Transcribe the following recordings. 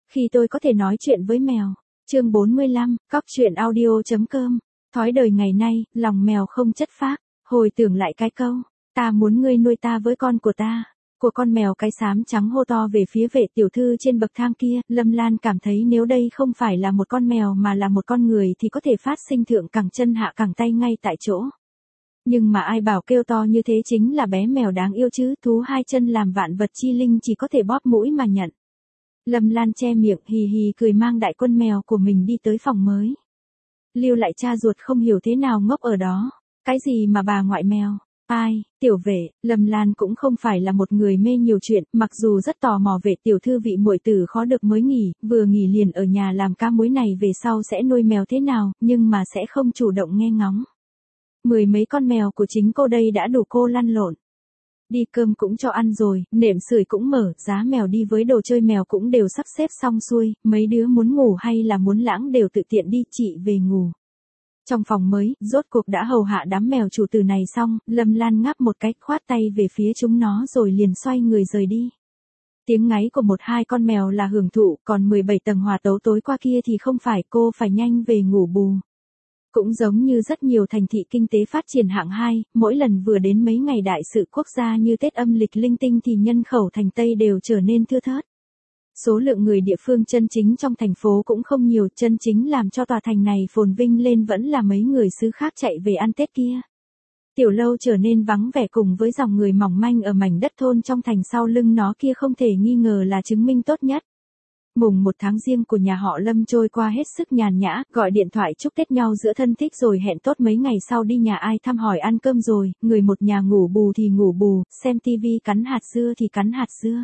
Khi tôi có thể nói chuyện với mèo. Chương 45, cóc truyện audio.com. Thói đời ngày nay, lòng mèo không chất phác. Hồi tưởng lại cái câu, ta muốn ngươi nuôi ta với con của ta. Của con mèo cái xám trắng hô to về phía vệ tiểu thư trên bậc thang kia, Lâm Lan cảm thấy nếu đây không phải là một con mèo mà là một con người thì có thể phát sinh thượng cẳng chân hạ cẳng tay ngay tại chỗ. Nhưng mà ai bảo kêu to như thế chính là bé mèo đáng yêu chứ, thú hai chân làm vạn vật chi linh chỉ có thể bóp mũi mà nhận. Lâm Lan che miệng hì hì cười mang đại quân mèo của mình đi tới phòng mới. Lưu lại cha ruột không hiểu thế nào ngốc ở đó. Cái gì mà bà ngoại mèo? Ai, tiểu vệ, Lâm Lan cũng không phải là một người mê nhiều chuyện, mặc dù rất tò mò về tiểu thư vị muội tử khó được mới nghỉ, vừa nghỉ liền ở nhà làm ca muối này về sau sẽ nuôi mèo thế nào, nhưng mà sẽ không chủ động nghe ngóng. Mười mấy con mèo của chính cô đây đã đủ cô lăn lộn. Đi cơm cũng cho ăn rồi, nệm sưởi cũng mở, giá mèo đi với đồ chơi mèo cũng đều sắp xếp xong xuôi, mấy đứa muốn ngủ hay là muốn lãng đều tự tiện đi, chị về ngủ. Trong phòng mới, rốt cuộc đã hầu hạ đám mèo chủ tử này xong, Lâm Lan ngáp một cái khoát tay về phía chúng nó rồi liền xoay người rời đi. Tiếng ngáy của một hai con mèo là hưởng thụ, còn 17 tầng hòa tấu tối qua kia thì không phải, cô phải nhanh về ngủ bù. Cũng giống như rất nhiều thành thị kinh tế phát triển hạng 2, mỗi lần vừa đến mấy ngày đại sự quốc gia như Tết âm lịch linh tinh thì nhân khẩu thành Tây đều trở nên thưa thớt. Số lượng người địa phương chân chính trong thành phố cũng không nhiều, chân chính làm cho tòa thành này phồn vinh lên vẫn là mấy người xứ khác chạy về ăn Tết kia. Tiểu lâu trở nên vắng vẻ cùng với dòng người mỏng manh ở mảnh đất thôn trong thành sau lưng nó kia không thể nghi ngờ là chứng minh tốt nhất. Mùng 1 tháng Giêng của nhà họ Lâm trôi qua hết sức nhàn nhã, gọi điện thoại chúc Tết nhau giữa thân thích rồi hẹn tốt mấy ngày sau đi nhà ai thăm hỏi ăn cơm rồi, người một nhà ngủ bù thì ngủ bù, xem tivi cắn hạt dưa thì cắn hạt dưa.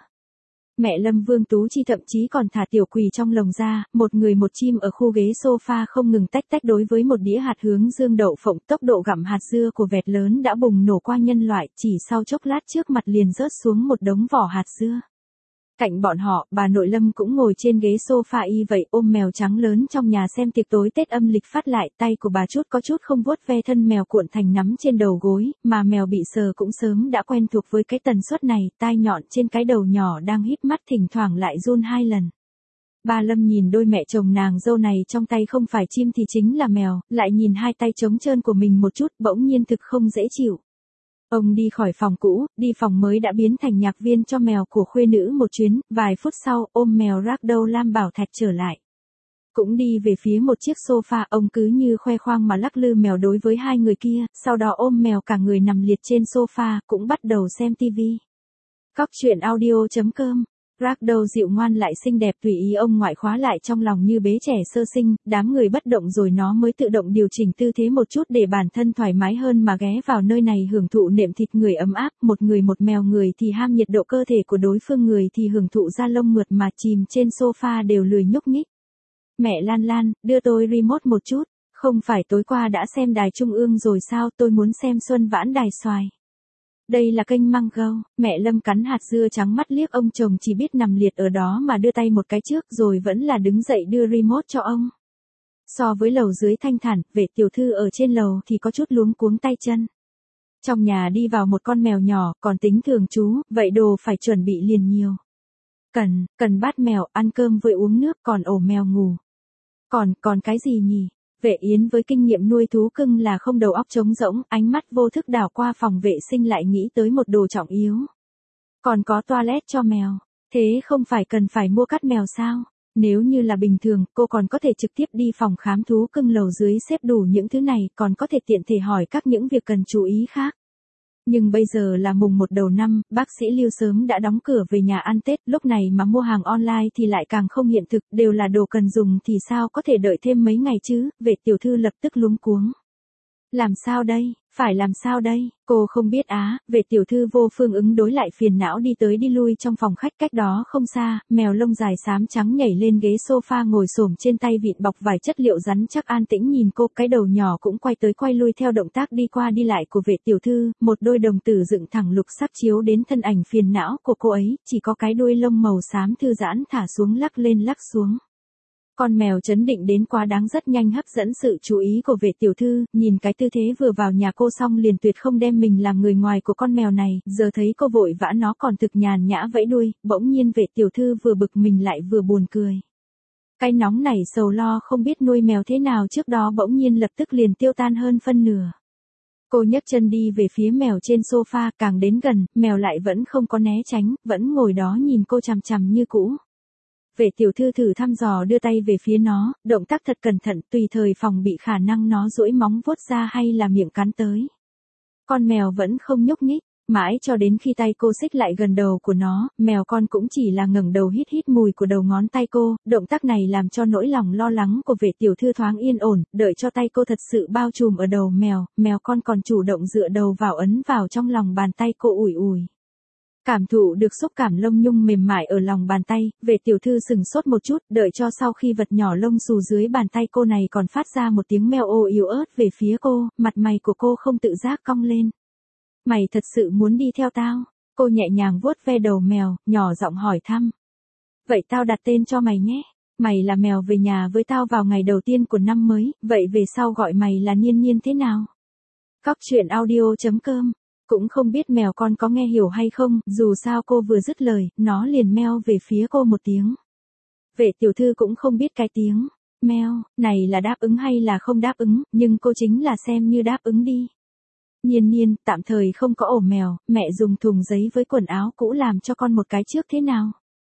Mẹ Lâm Vương Tú Chi thậm chí còn thả tiểu quỳ trong lồng ra, một người một chim ở khu ghế sofa không ngừng tách tách đối với một đĩa hạt hướng dương đậu phộng, tốc độ gặm hạt dưa của vẹt lớn đã bùng nổ qua nhân loại, chỉ sau chốc lát trước mặt liền rớt xuống một đống vỏ hạt dưa. Cạnh bọn họ, bà nội Lâm cũng ngồi trên ghế sofa y vậy, ôm mèo trắng lớn trong nhà xem tiệc tối Tết âm lịch phát lại, tay của bà chút có chút không vuốt ve thân mèo cuộn thành nắm trên đầu gối, mà mèo bị sờ cũng sớm đã quen thuộc với cái tần suất này, tai nhọn trên cái đầu nhỏ đang híp mắt thỉnh thoảng lại run 2 lần. Bà Lâm nhìn đôi mẹ chồng nàng dâu này trong tay không phải chim thì chính là mèo, lại nhìn hai tay trống trơn của mình một chút, bỗng nhiên thực không dễ chịu. Ông đi khỏi phòng cũ, đi phòng mới đã biến thành nhạc viên cho mèo của khuê nữ một chuyến, vài phút sau, ôm mèo Ragdoll Lam Bảo Thạch trở lại. Cũng đi về phía một chiếc sofa, ông cứ như khoe khoang mà lắc lư mèo đối với hai người kia, sau đó ôm mèo cả người nằm liệt trên sofa, cũng bắt đầu xem tivi. Cóc truyện audio.com. Ragdoll dịu ngoan lại xinh đẹp tùy ý ông ngoại khóa lại trong lòng như bế trẻ sơ sinh, đám người bất động rồi nó mới tự động điều chỉnh tư thế một chút để bản thân thoải mái hơn mà ghé vào nơi này hưởng thụ nệm thịt người ấm áp, một người một mèo, người thì ham nhiệt độ cơ thể của đối phương, người thì hưởng thụ da lông mượt mà chìm trên sofa đều lười nhúc nhích. Mẹ Lan Lan, đưa tôi remote một chút, không phải tối qua đã xem đài trung ương rồi sao, tôi muốn xem Xuân Vãn đài xoài. Đây là kênh Mango, mẹ Lâm cắn hạt dưa trắng mắt liếc ông chồng chỉ biết nằm liệt ở đó mà đưa tay một cái trước rồi vẫn là đứng dậy đưa remote cho ông. So với lầu dưới thanh thản, vệ tiểu thư ở trên lầu thì có chút luống cuống tay chân. Trong nhà đi vào một con mèo nhỏ, còn tính thường chú, vậy đồ phải chuẩn bị liền nhiều. Cần bát mèo, ăn cơm với uống nước, còn ổ mèo ngủ. Còn cái gì nhỉ? Vệ Yến với kinh nghiệm nuôi thú cưng là không đầu óc trống rỗng, ánh mắt vô thức đảo qua phòng vệ sinh lại nghĩ tới một đồ trọng yếu. Còn có toilet cho mèo, thế không phải cần phải mua cát mèo sao? Nếu như là bình thường, cô còn có thể trực tiếp đi phòng khám thú cưng lầu dưới xếp đủ những thứ này, còn có thể tiện thể hỏi các những việc cần chú ý khác. Nhưng bây giờ là mùng 1 đầu năm, bác sĩ Lưu sớm đã đóng cửa về nhà ăn Tết, lúc này mà mua hàng online thì lại càng không hiện thực, đều là đồ cần dùng thì sao có thể đợi thêm mấy ngày chứ, vệ tiểu thư lập tức luống cuống. Làm sao đây, phải làm sao đây, cô không biết á, vệ tiểu thư vô phương ứng đối lại phiền não đi tới đi lui trong phòng khách cách đó không xa, mèo lông dài xám trắng nhảy lên ghế sofa ngồi xổm trên tay vịn bọc vài chất liệu rắn chắc an tĩnh nhìn cô, cái đầu nhỏ cũng quay tới quay lui theo động tác đi qua đi lại của vệ tiểu thư, một đôi đồng tử dựng thẳng lục sắp chiếu đến thân ảnh phiền não của cô ấy, chỉ có cái đuôi lông màu xám thư giãn thả xuống lắc lên lắc xuống. Con mèo chấn định đến quá đáng rất nhanh hấp dẫn sự chú ý của vệ tiểu thư, nhìn cái tư thế vừa vào nhà cô xong liền tuyệt không đem mình làm người ngoài của con mèo này, giờ thấy cô vội vã nó còn thực nhàn nhã vẫy đuôi, bỗng nhiên vệ tiểu thư vừa bực mình lại vừa buồn cười. Cái nóng nảy sầu lo không biết nuôi mèo thế nào trước đó bỗng nhiên lập tức liền tiêu tan hơn phân nửa. Cô nhấc chân đi về phía mèo trên sofa, càng đến gần, mèo lại vẫn không có né tránh, vẫn ngồi đó nhìn cô chằm chằm như cũ. Vệ tiểu thư thử thăm dò đưa tay về phía nó, động tác thật cẩn thận, tùy thời phòng bị khả năng nó duỗi móng vuốt ra hay là miệng cắn tới. Con mèo vẫn không nhúc nhích, mãi cho đến khi tay cô xích lại gần đầu của nó, mèo con cũng chỉ là ngẩng đầu hít hít mùi của đầu ngón tay cô, động tác này làm cho nỗi lòng lo lắng của vệ tiểu thư thoáng yên ổn, đợi cho tay cô thật sự bao trùm ở đầu mèo, mèo con còn chủ động dựa đầu vào ấn vào trong lòng bàn tay cô ủi ủi. Cảm thụ được xúc cảm lông nhung mềm mại ở lòng bàn tay, vệ tiểu thư sừng sốt một chút, đợi cho sau khi vật nhỏ lông xù dưới bàn tay cô này còn phát ra một tiếng meo ô yếu ớt về phía cô, mặt mày của cô không tự giác cong lên. Mày thật sự muốn đi theo tao? Cô nhẹ nhàng vuốt ve đầu mèo, nhỏ giọng hỏi thăm. Vậy tao đặt tên cho mày nhé. Mày là mèo về nhà với tao vào ngày đầu tiên của năm mới, vậy về sau gọi mày là Niên Niên thế nào? Cóc truyện audio.com. Cũng không biết mèo con có nghe hiểu hay không, dù sao cô vừa dứt lời, nó liền meo về phía cô một tiếng. Vệ tiểu thư cũng không biết cái tiếng meo này là đáp ứng hay là không đáp ứng, nhưng cô chính là xem như đáp ứng đi. Nhiên Nhiên, tạm thời không có ổ mèo, mẹ dùng thùng giấy với quần áo cũ làm cho con một cái trước thế nào?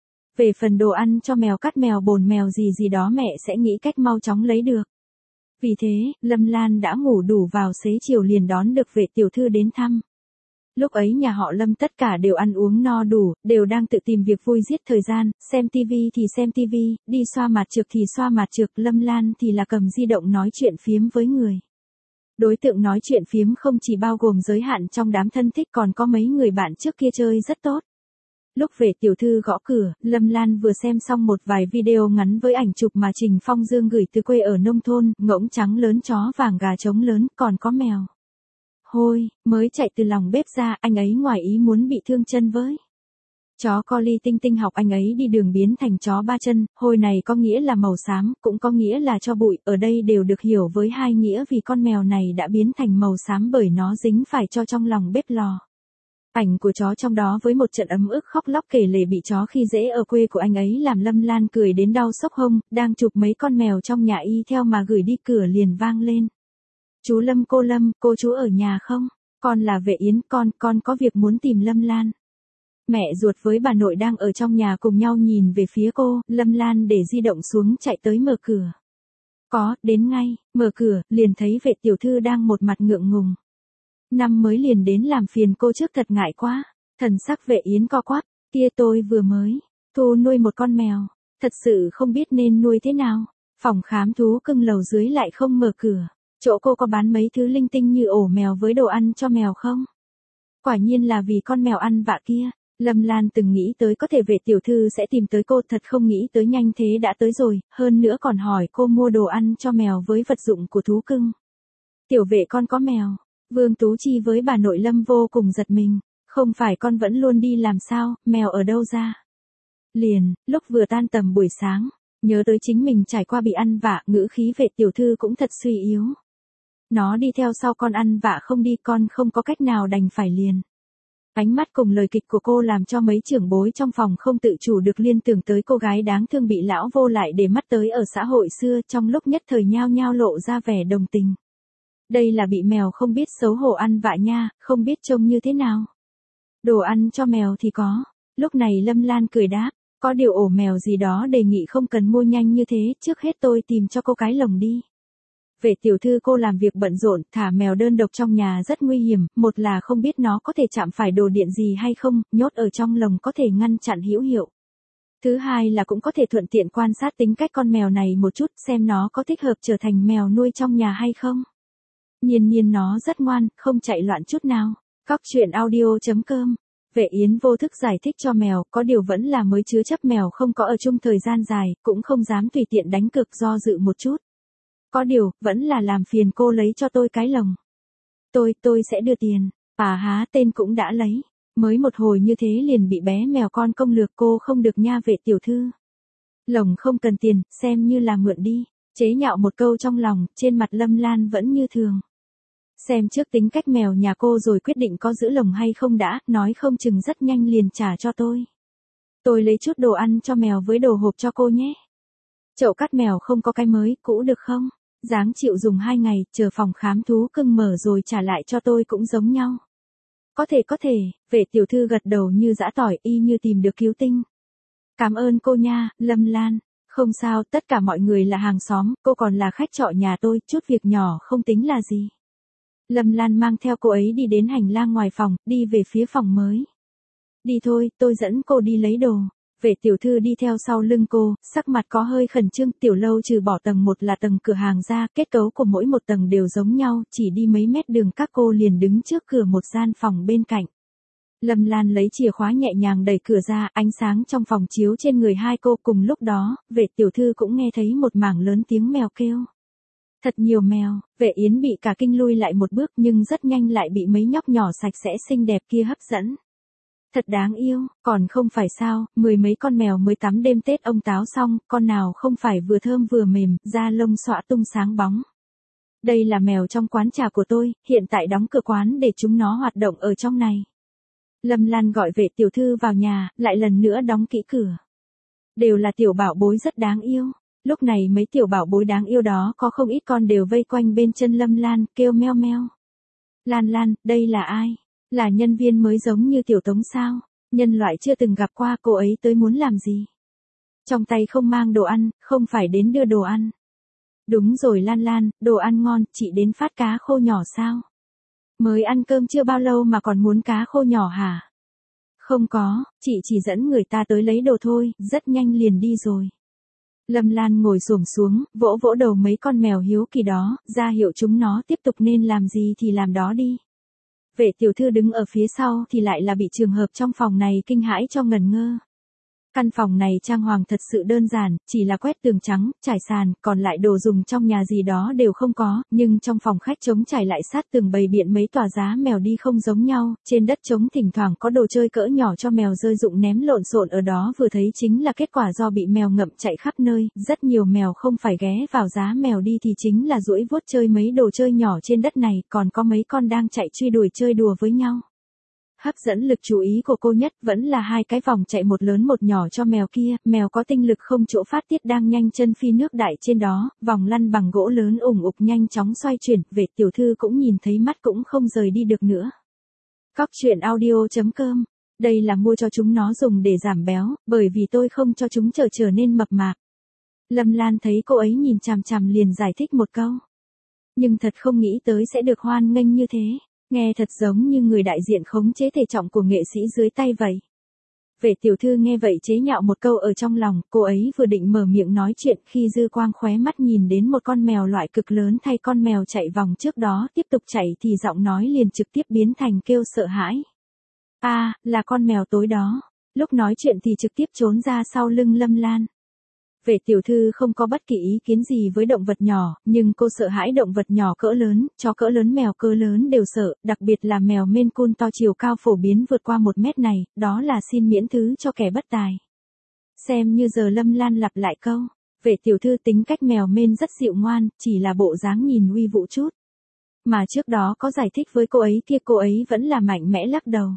Về phần đồ ăn cho mèo, cắt mèo, bồn mèo gì gì đó mẹ sẽ nghĩ cách mau chóng lấy được. Vì thế, Lâm Lan đã ngủ đủ vào xế chiều liền đón được vệ tiểu thư đến thăm. Lúc ấy nhà họ Lâm tất cả đều ăn uống no đủ, đều đang tự tìm việc vui giết thời gian, xem tivi thì xem tivi, đi xoa mặt trược thì xoa mặt trược, Lâm Lan thì là cầm di động nói chuyện phiếm với người. Đối tượng nói chuyện phiếm không chỉ bao gồm giới hạn trong đám thân thích, còn có mấy người bạn trước kia chơi rất tốt. Lúc về tiểu thư gõ cửa, Lâm Lan vừa xem xong một vài video ngắn với ảnh chụp mà Trình Phong Dương gửi từ quê ở nông thôn, ngỗng trắng lớn, chó vàng, gà trống lớn, còn có mèo. Hôi, mới chạy từ lòng bếp ra, anh ấy ngoài ý muốn bị thương chân với. Chó Collie Tinh Tinh học anh ấy đi đường biến thành chó ba chân, hôi này có nghĩa là màu xám, cũng có nghĩa là cho bụi, ở đây đều được hiểu với hai nghĩa vì con mèo này đã biến thành màu xám bởi nó dính phải cho trong lòng bếp lò. Ảnh của chó trong đó với một trận ấm ức khóc lóc kể lể bị chó khi dễ ở quê của anh ấy làm Lâm Lan cười đến đau xốc hông, đang chụp mấy con mèo trong nhà y theo mà gửi đi cửa liền vang lên. Chú Lâm, cô chú ở nhà không? Con là Vệ Yến, con có việc muốn tìm Lâm Lan. Mẹ ruột với bà nội đang ở trong nhà cùng nhau nhìn về phía cô, Lâm Lan để di động xuống chạy tới mở cửa. Có, đến ngay, mở cửa, liền thấy Vệ tiểu thư đang một mặt ngượng ngùng. Năm mới liền đến làm phiền cô trước, thật ngại quá. Thần sắc Vệ Yến co quắp, kia tôi vừa mới thu nuôi một con mèo, thật sự không biết nên nuôi thế nào. Phòng khám thú cưng lầu dưới lại không mở cửa. Chỗ cô có bán mấy thứ linh tinh như ổ mèo với đồ ăn cho mèo không? Quả nhiên là vì con mèo ăn vạ kia. Lâm Lan từng nghĩ tới có thể Vệ tiểu thư sẽ tìm tới cô, thật không nghĩ tới nhanh thế đã tới rồi, hơn nữa còn hỏi cô mua đồ ăn cho mèo với vật dụng của thú cưng. Tiểu Vệ con có mèo. Vương Tú Chi với bà nội Lâm vô cùng giật mình, không phải con vẫn luôn đi làm sao, mèo ở đâu ra? Liền, lúc vừa tan tầm buổi sáng, nhớ tới chính mình trải qua bị ăn vạ, ngữ khí Vệ tiểu thư cũng thật suy yếu. Nó đi theo sau con ăn vạ không đi, con không có cách nào đành phải liền. Ánh mắt cùng lời kịch của cô làm cho mấy trưởng bối trong phòng không tự chủ được liên tưởng tới cô gái đáng thương bị lão vô lại để mắt tới ở xã hội xưa, trong lúc nhất thời nhao nhao lộ ra vẻ đồng tình. Đây là bị mèo không biết xấu hổ ăn vạ nha, không biết trông như thế nào. Đồ ăn cho mèo thì có. Lúc này Lâm Lan cười đáp, có điều ổ mèo gì đó đề nghị không cần mua nhanh như thế, trước hết tôi tìm cho cô cái lồng đi. Vệ tiểu thư cô làm việc bận rộn, thả mèo đơn độc trong nhà rất nguy hiểm, một là không biết nó có thể chạm phải đồ điện gì hay không, nhốt ở trong lồng có thể ngăn chặn hữu hiệu. Thứ hai là cũng có thể thuận tiện quan sát tính cách con mèo này một chút, xem nó có thích hợp trở thành mèo nuôi trong nhà hay không. Nhiên Nhiên nó rất ngoan, không chạy loạn chút nào. Cóc truyện audio.com. Vệ Yến vô thức giải thích cho mèo, có điều vẫn là mới chứa chấp mèo không có ở chung thời gian dài, cũng không dám tùy tiện đánh cược, do dự một chút. Có điều, vẫn là làm phiền cô lấy cho tôi cái lồng. Tôi sẽ đưa tiền. À há, tên cũng đã lấy. Mới một hồi như thế liền bị bé mèo con công lược, cô không được nha Vệ tiểu thư. Lồng không cần tiền, xem như là mượn đi. Chế nhạo một câu trong lòng, trên mặt Lâm Lan vẫn như thường. Xem trước tính cách mèo nhà cô rồi quyết định có giữ lồng hay không đã, nói không chừng rất nhanh liền trả cho tôi. Tôi lấy chút đồ ăn cho mèo với đồ hộp cho cô nhé. Chậu cắt mèo không có cái mới, cũ được không? Dáng chịu dùng 2 ngày, chờ phòng khám thú cưng mở rồi trả lại cho tôi cũng giống nhau. Có thể, vệ tiểu thư gật đầu như giã tỏi y như tìm được cứu tinh. Cảm ơn cô nha, Lâm Lan. Không sao, tất cả mọi người là hàng xóm, cô còn là khách trọ nhà tôi, chút việc nhỏ không tính là gì. Lâm Lan mang theo cô ấy đi đến hành lang ngoài phòng, đi về phía phòng mới. Đi thôi, tôi dẫn cô đi lấy đồ. Vệ tiểu thư đi theo sau lưng cô, sắc mặt có hơi khẩn trương. Tiểu lâu trừ bỏ tầng 1 là tầng cửa hàng ra, kết cấu của mỗi một tầng đều giống nhau, chỉ đi mấy mét đường các cô liền đứng trước cửa một gian phòng bên cạnh. Lâm Lan lấy chìa khóa nhẹ nhàng đẩy cửa ra, ánh sáng trong phòng chiếu trên người hai cô. Cùng lúc đó, vệ tiểu thư cũng nghe thấy một mảng lớn tiếng mèo kêu. Thật nhiều mèo, vệ Yến bị cả kinh lui lại một bước nhưng rất nhanh lại bị mấy nhóc nhỏ sạch sẽ xinh đẹp kia hấp dẫn. Thật đáng yêu, còn không phải sao, 10 mấy con mèo mới tắm đêm Tết ông táo xong, con nào không phải vừa thơm vừa mềm, da lông xõa tung sáng bóng. Đây là mèo trong quán trà của tôi, hiện tại đóng cửa quán để chúng nó hoạt động ở trong này. Lâm Lan gọi vệ tiểu thư vào nhà, lại lần nữa đóng kỹ cửa. Đều là tiểu bảo bối rất đáng yêu. Lúc này mấy tiểu bảo bối đáng yêu đó có không ít con đều vây quanh bên chân Lâm Lan, kêu meo meo. Lan Lan, đây là ai? Là nhân viên mới giống như tiểu Tống sao? Nhân loại chưa từng gặp qua, cô ấy tới muốn làm gì? Trong tay không mang đồ ăn, không phải đến đưa đồ ăn. Đúng rồi Lan Lan, đồ ăn ngon, chị đến phát cá khô nhỏ sao? Mới ăn cơm chưa bao lâu mà còn muốn cá khô nhỏ hả? Không có, chị chỉ dẫn người ta tới lấy đồ thôi, rất nhanh liền đi rồi. Lâm Lan ngồi xổm xuống, vỗ vỗ đầu mấy con mèo hiếu kỳ đó, ra hiệu chúng nó tiếp tục nên làm gì thì làm đó đi. Vệ tiểu thư đứng ở phía sau thì lại là bị trường hợp trong phòng này kinh hãi cho ngẩn ngơ. Căn phòng này trang hoàng thật sự đơn giản, chỉ là quét tường trắng, trải sàn, còn lại đồ dùng trong nhà gì đó đều không có, nhưng trong phòng khách trống trải lại sát tường bày biện mấy tòa giá mèo đi không giống nhau, trên đất trống thỉnh thoảng có đồ chơi cỡ nhỏ cho mèo rơi rụng ném lộn xộn ở đó, vừa thấy chính là kết quả do bị mèo ngậm chạy khắp nơi, rất nhiều mèo không phải ghé vào giá mèo đi thì chính là duỗi vuốt chơi mấy đồ chơi nhỏ trên đất này, còn có mấy con đang chạy truy đuổi chơi đùa với nhau. Hấp dẫn lực chú ý của cô nhất vẫn là hai cái vòng chạy một lớn một nhỏ cho mèo kia, mèo có tinh lực không chỗ phát tiết đang nhanh chân phi nước đại trên đó, vòng lăn bằng gỗ lớn ủng ục nhanh chóng xoay chuyển, vệ tiểu thư cũng nhìn thấy mắt cũng không rời đi được nữa. Cóc truyện audio.com, đây là mua cho chúng nó dùng để giảm béo, bởi vì tôi không cho chúng trở nên mập mạp. Lâm Lan thấy cô ấy nhìn chằm chằm liền giải thích một câu. Nhưng thật không nghĩ tới sẽ được hoan nghênh như thế. Nghe thật giống như người đại diện khống chế thể trọng của nghệ sĩ dưới tay vậy. Vệ tiểu thư nghe vậy chế nhạo một câu ở trong lòng, cô ấy vừa định mở miệng nói chuyện khi dư quang khóe mắt nhìn đến một con mèo loại cực lớn thay con mèo chạy vòng trước đó tiếp tục chạy thì giọng nói liền trực tiếp biến thành kêu sợ hãi. Là con mèo tối đó. Lúc nói chuyện thì trực tiếp trốn ra sau lưng Lâm Lan. Vệ tiểu thư không có bất kỳ ý kiến gì với động vật nhỏ, nhưng cô sợ hãi động vật nhỏ cỡ lớn, chó cỡ lớn mèo cỡ lớn đều sợ, đặc biệt là mèo Maine Coon to chiều cao phổ biến vượt qua 1 mét này, đó là xin miễn thứ cho kẻ bất tài. Xem như giờ Lâm Lan lặp lại câu, vệ tiểu thư tính cách mèo Maine rất dịu ngoan, chỉ là bộ dáng nhìn uy vũ chút. Mà trước đó có giải thích với cô ấy kia cô ấy vẫn là mạnh mẽ lắc đầu.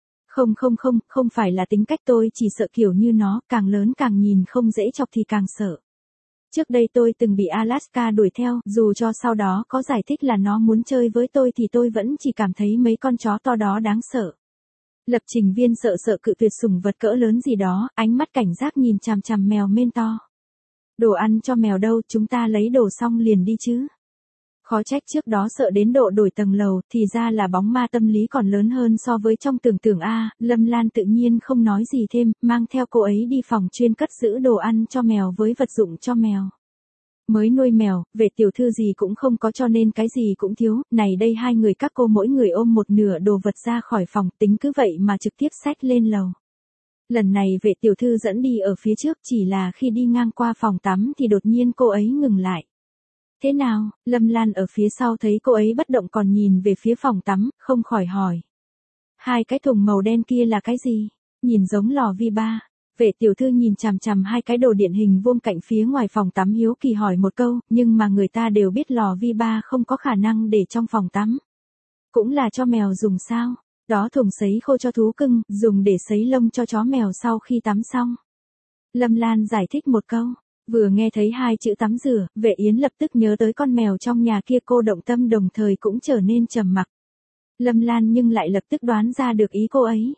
Không phải là tính cách tôi chỉ sợ kiểu như nó, càng lớn càng nhìn không dễ chọc thì càng sợ. Trước đây tôi từng bị Alaska đuổi theo, dù cho sau đó có giải thích là nó muốn chơi với tôi thì tôi vẫn chỉ cảm thấy mấy con chó to đó đáng sợ. Lập trình viên sợ cự tuyệt sủng vật cỡ lớn gì đó, ánh mắt cảnh giác nhìn chằm chằm mèo Maine to. Đồ ăn cho mèo đâu, chúng ta lấy đồ xong liền đi chứ. Khó trách trước đó sợ đến độ đổi tầng lầu, thì ra là bóng ma tâm lý còn lớn hơn so với trong tưởng tượng Lâm Lan tự nhiên không nói gì thêm, mang theo cô ấy đi phòng chuyên cất giữ đồ ăn cho mèo với vật dụng cho mèo. Mới nuôi mèo, vệ tiểu thư gì cũng không có cho nên cái gì cũng thiếu, này đây hai người các cô mỗi người ôm một nửa đồ vật ra khỏi phòng, tính cứ vậy mà trực tiếp xách lên lầu. Lần này vệ tiểu thư dẫn đi ở phía trước, chỉ là khi đi ngang qua phòng tắm thì đột nhiên cô ấy ngừng lại. Thế nào, Lâm Lan ở phía sau thấy cô ấy bất động còn nhìn về phía phòng tắm, không khỏi hỏi. Hai cái thùng màu đen kia là cái gì? Nhìn giống lò vi ba. Vệ tiểu thư nhìn chằm chằm hai cái đồ điện hình vuông cạnh phía ngoài phòng tắm hiếu kỳ hỏi một câu, nhưng mà người ta đều biết lò vi ba không có khả năng để trong phòng tắm. Cũng là cho mèo dùng sao? Đó thùng sấy khô cho thú cưng, dùng để sấy lông cho chó mèo sau khi tắm xong. Lâm Lan giải thích một câu. Vừa nghe thấy hai chữ tắm rửa, Vệ Yến lập tức nhớ tới con mèo trong nhà kia, cô động tâm đồng thời cũng trở nên trầm mặc. Lâm Lan nhưng lại lập tức đoán ra được ý cô ấy.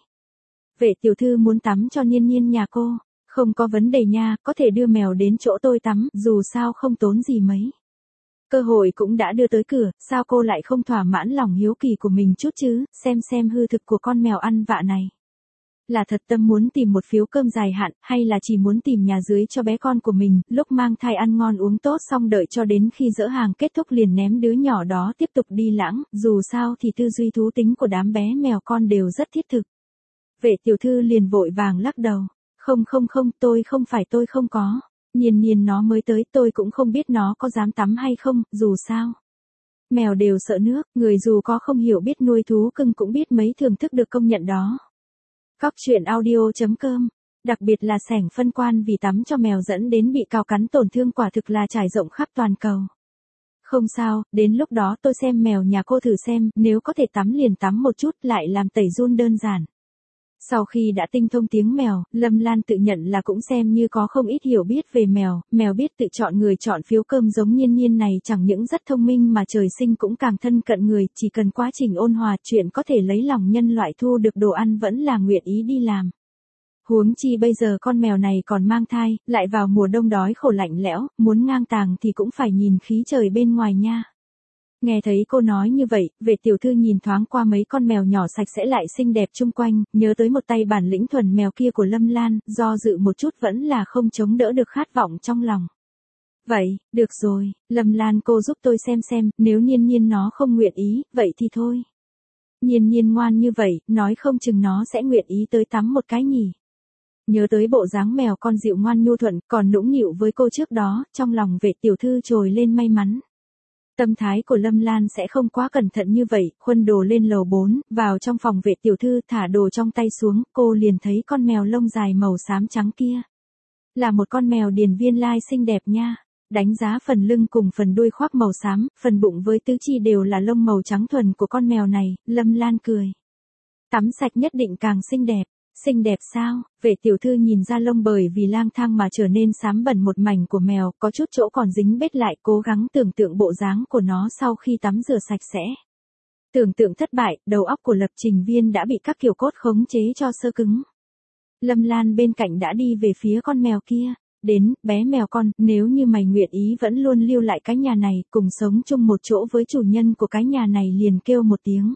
Vệ tiểu thư muốn tắm cho Nhiên Nhiên nhà cô, không có vấn đề nha, có thể đưa mèo đến chỗ tôi tắm, dù sao không tốn gì mấy. Cơ hội cũng đã đưa tới cửa, sao cô lại không thỏa mãn lòng hiếu kỳ của mình chút chứ, xem hư thực của con mèo ăn vạ này. Là thật tâm muốn tìm một phiếu cơm dài hạn, hay là chỉ muốn tìm nhà dưới cho bé con của mình, lúc mang thai ăn ngon uống tốt xong đợi cho đến khi dỡ hàng kết thúc liền ném đứa nhỏ đó tiếp tục đi lãng, dù sao thì tư duy thú tính của đám bé mèo con đều rất thiết thực. Vệ tiểu thư liền vội vàng lắc đầu, không, tôi không có. Nhiên Nhiên nó mới tới, tôi cũng không biết nó có dám tắm hay không, dù sao. Mèo đều sợ nước, người dù có không hiểu biết nuôi thú cưng cũng biết mấy thưởng thức được công nhận đó. Cóc truyện audio.com, đặc biệt là sảnh phân quan vì tắm cho mèo dẫn đến bị cào cắn tổn thương quả thực là trải rộng khắp toàn cầu. Không sao, đến lúc đó tôi xem mèo nhà cô thử xem, nếu có thể tắm liền tắm một chút lại làm tẩy giun đơn giản. Sau khi đã tinh thông tiếng mèo, Lâm Lan tự nhận là cũng xem như có không ít hiểu biết về mèo biết tự chọn người chọn phiếu cơm giống Nhiên Nhiên này chẳng những rất thông minh mà trời sinh cũng càng thân cận người, chỉ cần quá trình ôn hòa chuyện có thể lấy lòng nhân loại thu được đồ ăn vẫn là nguyện ý đi làm. Huống chi bây giờ con mèo này còn mang thai, lại vào mùa đông đói khổ lạnh lẽo, muốn ngang tàng thì cũng phải nhìn khí trời bên ngoài nha. Nghe thấy cô nói như vậy, Vệ tiểu thư nhìn thoáng qua mấy con mèo nhỏ sạch sẽ lại xinh đẹp chung quanh, nhớ tới một tay bản lĩnh thuần mèo kia của Lâm Lan, do dự một chút vẫn là không chống đỡ được khát vọng trong lòng. Vậy, được rồi, Lâm Lan cô giúp tôi xem, nếu Nhiên Nhiên nó không nguyện ý, vậy thì thôi. Nhiên Nhiên ngoan như vậy, nói không chừng nó sẽ nguyện ý tới tắm một cái nhỉ. Nhớ tới bộ dáng mèo con dịu ngoan nhu thuận, còn nũng nịu với cô trước đó, trong lòng Vệ tiểu thư trồi lên may mắn. Tâm thái của Lâm Lan sẽ không quá cẩn thận như vậy, khuân đồ lên lầu 4, vào trong phòng Vệ tiểu thư thả đồ trong tay xuống, cô liền thấy con mèo lông dài màu xám trắng kia. Là một con mèo điền viên lai xinh đẹp nha. Đánh giá phần lưng cùng phần đuôi khoác màu xám, phần bụng với tứ chi đều là lông màu trắng thuần của con mèo này, Lâm Lan cười. Tắm sạch nhất định càng xinh đẹp. Xinh đẹp sao? Vệ tiểu thư nhìn ra lông bởi vì lang thang mà trở nên xám bẩn một mảnh của mèo, có chút chỗ còn dính bết lại, cố gắng tưởng tượng bộ dáng của nó sau khi tắm rửa sạch sẽ. Tưởng tượng thất bại, đầu óc của Lập Trình Viên đã bị các kiểu cốt khống chế cho sơ cứng. Lâm Lan bên cạnh đã đi về phía con mèo kia. Đến, bé mèo con, nếu như mày nguyện ý vẫn luôn lưu lại cái nhà này, cùng sống chung một chỗ với chủ nhân của cái nhà này liền kêu một tiếng.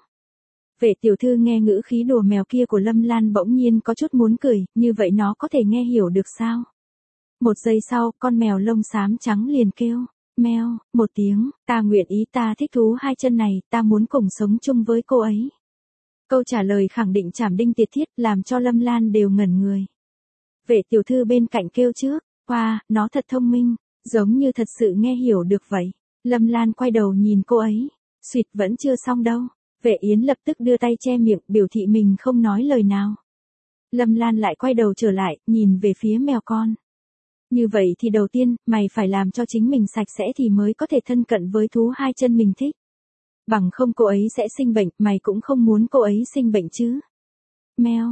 Vệ tiểu thư nghe ngữ khí đùa mèo kia của Lâm Lan bỗng nhiên có chút muốn cười, như vậy nó có thể nghe hiểu được sao? Một giây sau, con mèo lông xám trắng liền kêu, meo, một tiếng, ta nguyện ý, ta thích thú hai chân này, ta muốn cùng sống chung với cô ấy. Câu trả lời khẳng định chảm đinh tiệt thiết, làm cho Lâm Lan đều ngẩn người. Vệ tiểu thư bên cạnh kêu trước, wow, nó thật thông minh, giống như thật sự nghe hiểu được vậy. Lâm Lan quay đầu nhìn cô ấy, suýt vẫn chưa xong đâu. Vệ Yến lập tức đưa tay che miệng, biểu thị mình không nói lời nào. Lâm Lan lại quay đầu trở lại, nhìn về phía mèo con. Như vậy thì đầu tiên, mày phải làm cho chính mình sạch sẽ thì mới có thể thân cận với thú hai chân mình thích. Bằng không cô ấy sẽ sinh bệnh, mày cũng không muốn cô ấy sinh bệnh chứ. Mèo,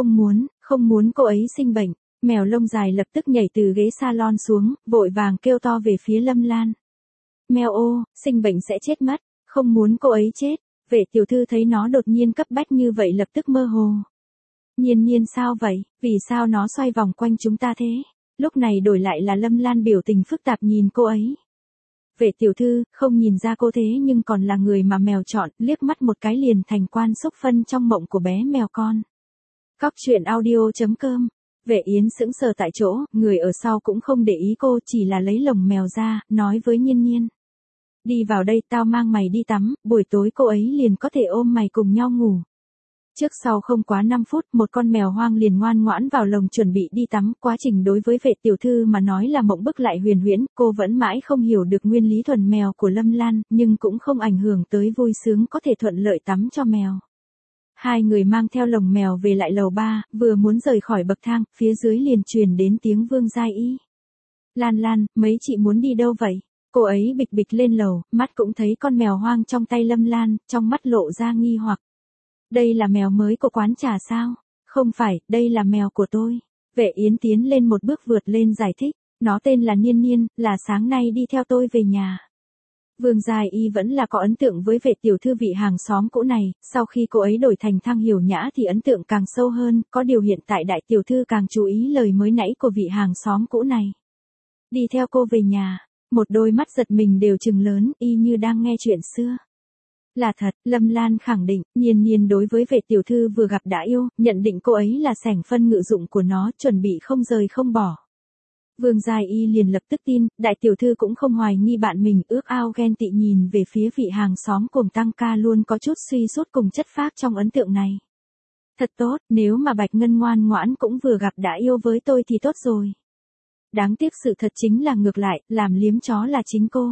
không muốn cô ấy sinh bệnh. Mèo lông dài lập tức nhảy từ ghế salon xuống, vội vàng kêu to về phía Lâm Lan. Mèo ô, sinh bệnh sẽ chết mất, không muốn cô ấy chết. Vệ tiểu thư thấy nó đột nhiên cấp bách như vậy lập tức mơ hồ. Nhiên Nhiên sao vậy, vì sao nó xoay vòng quanh chúng ta thế? Lúc này đổi lại là Lâm Lan biểu tình phức tạp nhìn cô ấy. Vệ tiểu thư, không nhìn ra cô thế nhưng còn là người mà mèo chọn, liếc mắt một cái liền thành quan xúc phân trong mộng của bé mèo con. Cóc truyện audio.com. Vệ Yến sững sờ tại chỗ, người ở sau cũng không để ý cô, chỉ là lấy lồng mèo ra, nói với Nhiên Nhiên. Đi vào đây, tao mang mày đi tắm, buổi tối cô ấy liền có thể ôm mày cùng nhau ngủ. Trước sau không quá 5 phút, một con mèo hoang liền ngoan ngoãn vào lồng chuẩn bị đi tắm, quá trình đối với Vệ tiểu thư mà nói là mộng bức lại huyền huyễn, cô vẫn mãi không hiểu được nguyên lý thuần mèo của Lâm Lan, nhưng cũng không ảnh hưởng tới vui sướng có thể thuận lợi tắm cho mèo. Hai người mang theo lồng mèo về lại lầu 3, vừa muốn rời khỏi bậc thang, phía dưới liền truyền đến tiếng Vương Giai Y. Lan, mấy chị muốn đi đâu vậy? Cô ấy bịch bịch lên lầu, mắt cũng thấy con mèo hoang trong tay Lâm Lan, trong mắt lộ ra nghi hoặc. Đây là mèo mới của quán trà sao? Không phải, đây là mèo của tôi. Vệ Yến tiến lên một bước vượt lên giải thích. Nó tên là Niên Niên, là sáng nay đi theo tôi về nhà. Vương Giai Y vẫn là có ấn tượng với vệ tiểu thư vị hàng xóm cũ này, sau khi cô ấy đổi thành Thang Hiểu Nhã thì ấn tượng càng sâu hơn, có điều hiện tại đại tiểu thư càng chú ý lời mới nãy của vị hàng xóm cũ này. Đi theo cô về nhà, một đôi mắt giật mình đều trừng lớn, y như đang nghe chuyện xưa. Là thật, Lâm Lan khẳng định, Niên Niên đối với vệ tiểu thư vừa gặp đã yêu, nhận định cô ấy là sảnh phân ngự dụng của nó, chuẩn bị không rời không bỏ. Vương Giai Y liền lập tức tin, đại tiểu thư cũng không hoài nghi bạn mình, ước ao ghen tị nhìn về phía vị hàng xóm cùng Tăng ca luôn có chút suy sút cùng chất phác trong ấn tượng này. Thật tốt, nếu mà Bạch Ngân ngoan ngoãn cũng vừa gặp đã yêu với tôi thì tốt rồi. Đáng tiếc sự thật chính là ngược lại, làm liếm chó là chính cô.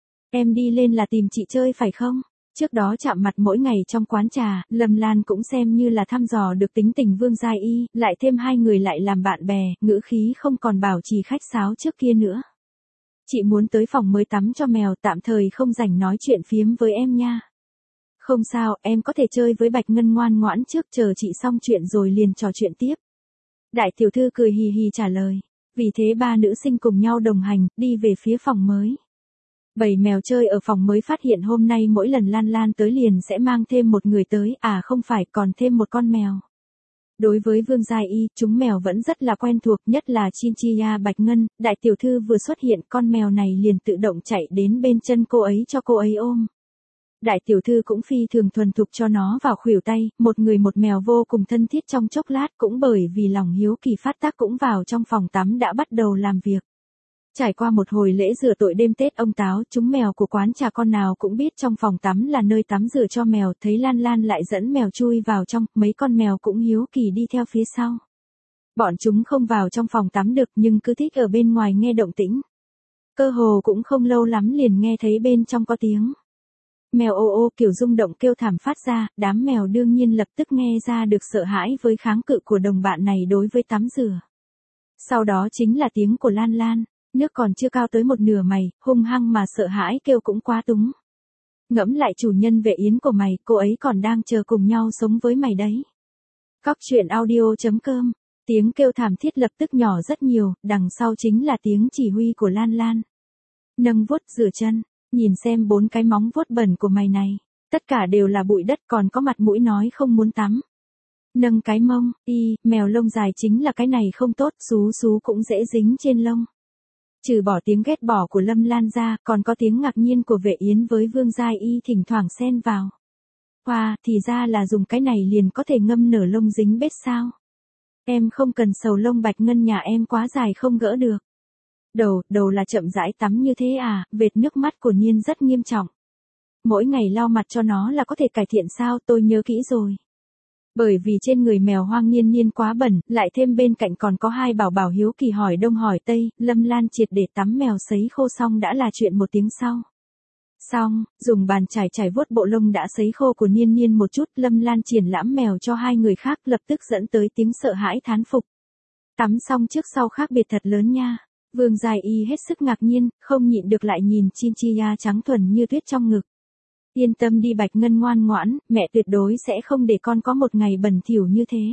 Em đi lên là tìm chị chơi phải không? Trước đó chạm mặt mỗi ngày trong quán trà, Lâm Lan cũng xem như là thăm dò được tính tình Vương Giai Y, lại thêm hai người lại làm bạn bè, ngữ khí không còn bảo trì khách sáo trước kia nữa. Chị muốn tới phòng mới tắm cho mèo, tạm thời không rảnh nói chuyện phiếm với em nha. Không sao, em có thể chơi với Bạch Ngân ngoan ngoãn trước, chờ chị xong chuyện rồi liền trò chuyện tiếp. Đại tiểu thư cười hì hì trả lời. Vì thế ba nữ sinh cùng nhau đồng hành, đi về phía phòng mới. Bầy mèo chơi ở phòng mới phát hiện hôm nay mỗi lần Lan Lan tới liền sẽ mang thêm một người tới, à không phải, còn thêm một con mèo. Đối với Vương Giai Y, chúng mèo vẫn rất là quen thuộc, nhất là Chinchilla Bạch Ngân, đại tiểu thư vừa xuất hiện, con mèo này liền tự động chạy đến bên chân cô ấy cho cô ấy ôm. Đại tiểu thư cũng phi thường thuần thục cho nó vào khuỷu tay, một người một mèo vô cùng thân thiết trong chốc lát, cũng bởi vì lòng hiếu kỳ phát tác cũng vào trong phòng tắm đã bắt đầu làm việc. Trải qua một hồi lễ rửa tội đêm Tết ông Táo, chúng mèo của quán trà con nào cũng biết trong phòng tắm là nơi tắm rửa cho mèo, thấy Lan Lan lại dẫn mèo chui vào trong, mấy con mèo cũng hiếu kỳ đi theo phía sau. Bọn chúng không vào trong phòng tắm được nhưng cứ thích ở bên ngoài nghe động tĩnh. Cơ hồ cũng không lâu lắm liền nghe thấy bên trong có tiếng. Mèo ô ô kiểu rung động kêu thảm phát ra, đám mèo đương nhiên lập tức nghe ra được sợ hãi với kháng cự của đồng bạn này đối với tắm rửa. Sau đó chính là tiếng của Lan Lan. Nước còn chưa cao tới một nửa mày, hung hăng mà sợ hãi kêu cũng quá túng. Ngẫm lại chủ nhân vệ yến của mày, cô ấy còn đang chờ cùng nhau sống với mày đấy. Cóc truyện audio.com, tiếng kêu thảm thiết lập tức nhỏ rất nhiều, đằng sau chính là tiếng chỉ huy của Lan Lan. Nâng vuốt rửa chân, nhìn xem 4 cái móng vuốt bẩn của mày này, tất cả đều là bụi đất còn có mặt mũi nói không muốn tắm. Nâng cái mông, mèo lông dài chính là cái này không tốt, xú xú cũng dễ dính trên lông. Trừ bỏ tiếng ghét bỏ của Lâm Lan ra, còn có tiếng ngạc nhiên của vệ yến với Vương Giai Y thỉnh thoảng xen vào. Wow, thì ra là dùng cái này liền có thể ngâm nở lông dính bết sao. Em không cần sầu lông Bạch Ngân nhà em quá dài không gỡ được. Đầu là chậm rãi tắm như thế à, vệt nước mắt của Niên rất nghiêm trọng. Mỗi ngày lau mặt cho nó là có thể cải thiện sao, tôi nhớ kỹ rồi. Bởi vì trên người mèo hoang Niên Niên quá bẩn, lại thêm bên cạnh còn có hai bảo bảo hiếu kỳ hỏi đông hỏi tây, Lâm Lan triệt để tắm mèo sấy khô xong đã là chuyện một tiếng sau. Xong, dùng bàn chải vuốt bộ lông đã sấy khô của Niên Niên một chút, Lâm Lan triển lãm mèo cho hai người khác lập tức dẫn tới tiếng sợ hãi thán phục. Tắm xong trước sau khác biệt thật lớn nha. Vương Giai Y hết sức ngạc nhiên, không nhịn được lại nhìn Chinchilla trắng thuần như tuyết trong ngực. Yên tâm đi Bạch Ngân ngoan ngoãn, mẹ tuyệt đối sẽ không để con có một ngày bẩn thỉu như thế.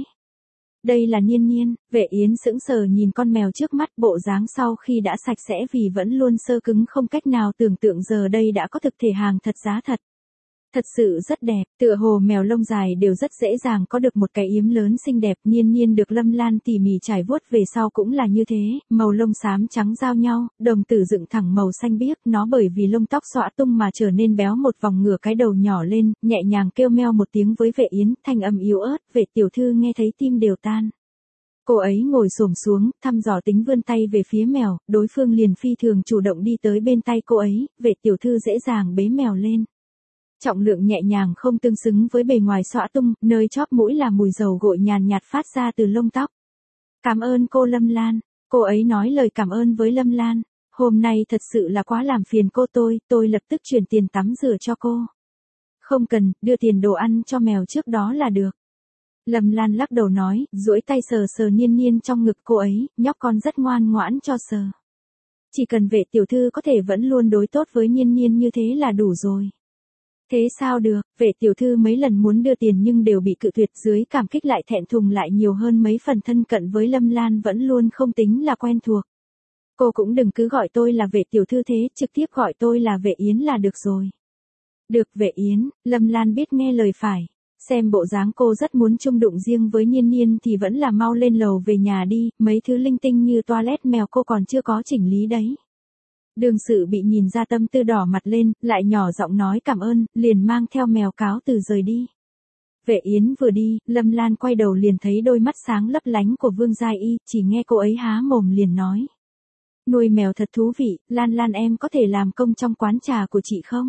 Đây là Niên Niên, vệ yến sững sờ nhìn con mèo trước mắt, bộ dáng sau khi đã sạch sẽ vì vẫn luôn sơ cứng không cách nào tưởng tượng giờ đây đã có thực thể hàng thật giá thật. Thật sự rất đẹp, tựa hồ mèo lông dài đều rất dễ dàng có được một cái yếm lớn xinh đẹp. Niên Niên được Lâm Lan tỉ mỉ trải vuốt về sau cũng là như thế, màu lông xám trắng giao nhau, đồng tử dựng thẳng màu xanh biếc, nó bởi vì lông tóc xõa tung mà trở nên béo một vòng, ngửa cái đầu nhỏ lên, nhẹ nhàng kêu meo một tiếng với vệ yến, thanh âm yếu ớt, vệ tiểu thư nghe thấy tim đều tan. Cô ấy ngồi xổm xuống, thăm dò tính vươn tay về phía mèo, đối phương liền phi thường chủ động đi tới bên tay cô ấy, vệ tiểu thư dễ dàng bế mèo lên. Trọng lượng nhẹ nhàng không tương xứng với bề ngoài xõa tung, nơi chóp mũi là mùi dầu gội nhàn nhạt phát ra từ lông tóc. Cảm ơn cô Lâm Lan, cô ấy nói lời cảm ơn với Lâm Lan. Hôm nay thật sự là quá làm phiền cô tôi lập tức chuyển tiền tắm rửa cho cô. Không cần, đưa tiền đồ ăn cho mèo trước đó là được. Lâm Lan lắc đầu nói, duỗi tay sờ sờ Niên Niên trong ngực cô ấy, nhóc con rất ngoan ngoãn cho sờ. Chỉ cần vệ tiểu thư có thể vẫn luôn đối tốt với Niên Niên như thế là đủ rồi. Thế sao được, vệ tiểu thư mấy lần muốn đưa tiền nhưng đều bị cự tuyệt, dưới cảm kích lại thẹn thùng lại nhiều hơn mấy phần thân cận với Lâm Lan vẫn luôn không tính là quen thuộc. Cô cũng đừng cứ gọi tôi là Vệ tiểu thư thế, trực tiếp gọi tôi là Vệ Yến là được rồi. Được Vệ Yến, Lâm Lan biết nghe lời phải. Xem bộ dáng cô rất muốn chung đụng riêng với Niên Niên thì vẫn là mau lên lầu về nhà đi, mấy thứ linh tinh như toilet mèo cô còn chưa có chỉnh lý đấy. Đường Sự bị nhìn ra tâm tư đỏ mặt lên, lại nhỏ giọng nói cảm ơn, liền mang theo mèo cáo từ rời đi. Vệ Yến vừa đi, Lâm Lan quay đầu liền thấy đôi mắt sáng lấp lánh của Vương Giai Y, chỉ nghe cô ấy há mồm liền nói. Nuôi mèo thật thú vị, Lan Lan em có thể làm công trong quán trà của chị không?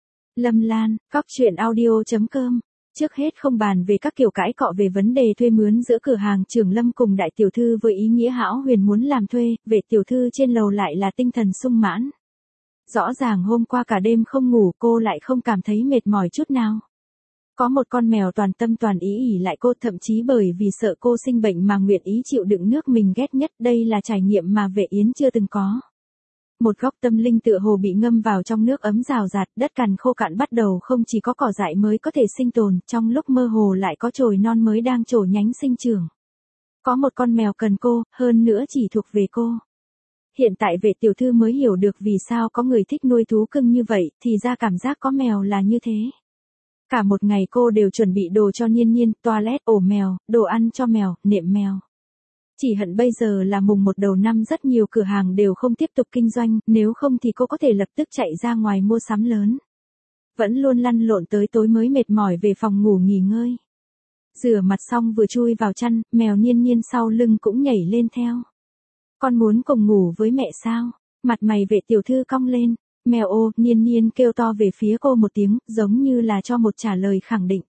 Lâm Lan, cóc.audio.com. Trước hết không bàn về các kiểu cãi cọ về vấn đề thuê mướn giữa cửa hàng Trường Lâm cùng đại tiểu thư với ý nghĩa Hão Huyền muốn làm thuê, Vệ tiểu thư trên lầu lại là tinh thần sung mãn. Rõ ràng hôm qua cả đêm không ngủ cô lại không cảm thấy mệt mỏi chút nào. Có một con mèo toàn tâm toàn ý ỉ lại cô, thậm chí bởi vì sợ cô sinh bệnh mà nguyện ý chịu đựng nước mình ghét nhất, đây là trải nghiệm mà Vệ Yến chưa từng có. Một góc tâm linh tựa hồ bị ngâm vào trong nước ấm rào rạt, đất cằn khô cạn bắt đầu không chỉ có cỏ dại mới có thể sinh tồn, trong lúc mơ hồ lại có chồi non mới đang trổ nhánh sinh trưởng. Có một con mèo cần cô, hơn nữa chỉ thuộc về cô. Hiện tại Vệ tiểu thư mới hiểu được vì sao có người thích nuôi thú cưng như vậy, thì ra cảm giác có mèo là như thế. Cả một ngày cô đều chuẩn bị đồ cho Niên Niên, toilet, ổ mèo, đồ ăn cho mèo, nệm mèo. Chỉ hận bây giờ là mùng 1 đầu năm rất nhiều cửa hàng đều không tiếp tục kinh doanh, nếu không thì cô có thể lập tức chạy ra ngoài mua sắm lớn. Vẫn luôn lăn lộn tới tối mới mệt mỏi về phòng ngủ nghỉ ngơi. Rửa mặt xong vừa chui vào chăn, mèo Niên Niên sau lưng cũng nhảy lên theo. Con muốn cùng ngủ với mẹ sao? Mặt mày Vệ tiểu thư cong lên. Mèo ô, Niên Niên kêu to về phía cô một tiếng, giống như là cho một trả lời khẳng định.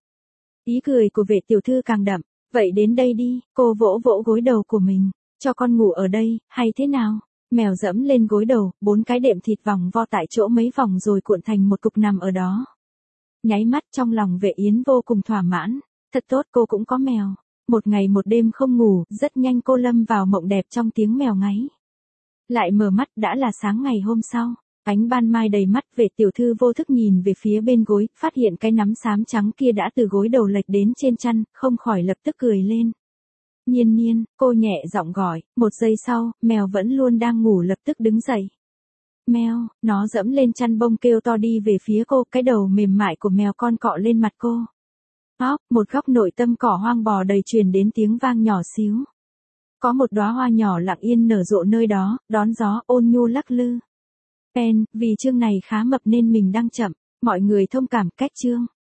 Ý cười của Vệ tiểu thư càng đậm. Vậy đến đây đi, cô vỗ vỗ gối đầu của mình. Cho con ngủ ở đây, hay thế nào? Mèo dẫm lên gối đầu, 4 cái đệm thịt vòng vo tại chỗ mấy vòng rồi cuộn thành một cục nằm ở đó. Nháy mắt trong lòng Vệ Yến vô cùng thỏa mãn. Thật tốt, cô cũng có mèo. Một ngày một đêm không ngủ, rất nhanh cô lâm vào mộng đẹp trong tiếng mèo ngáy. Lại mở mắt đã là sáng ngày hôm sau. Ánh ban mai đầy mắt, Vệ tiểu thư vô thức nhìn về phía bên gối, phát hiện cái nắm xám trắng kia đã từ gối đầu lệch đến trên chăn, không khỏi lập tức cười lên. Niên Niên, cô nhẹ giọng gọi, một giây sau, mèo vẫn luôn đang ngủ lập tức đứng dậy. Mèo, nó dẫm lên chăn bông kêu to đi về phía cô, cái đầu mềm mại của mèo con cọ lên mặt cô. Óc, một góc nội tâm cỏ hoang bò đầy truyền đến tiếng vang nhỏ xíu. Có một đóa hoa nhỏ lặng yên nở rộ nơi đó, đón gió ôn nhu lắc lư. Vì chương này khá mập nên mình đăng chậm, mọi người thông cảm. Cách chương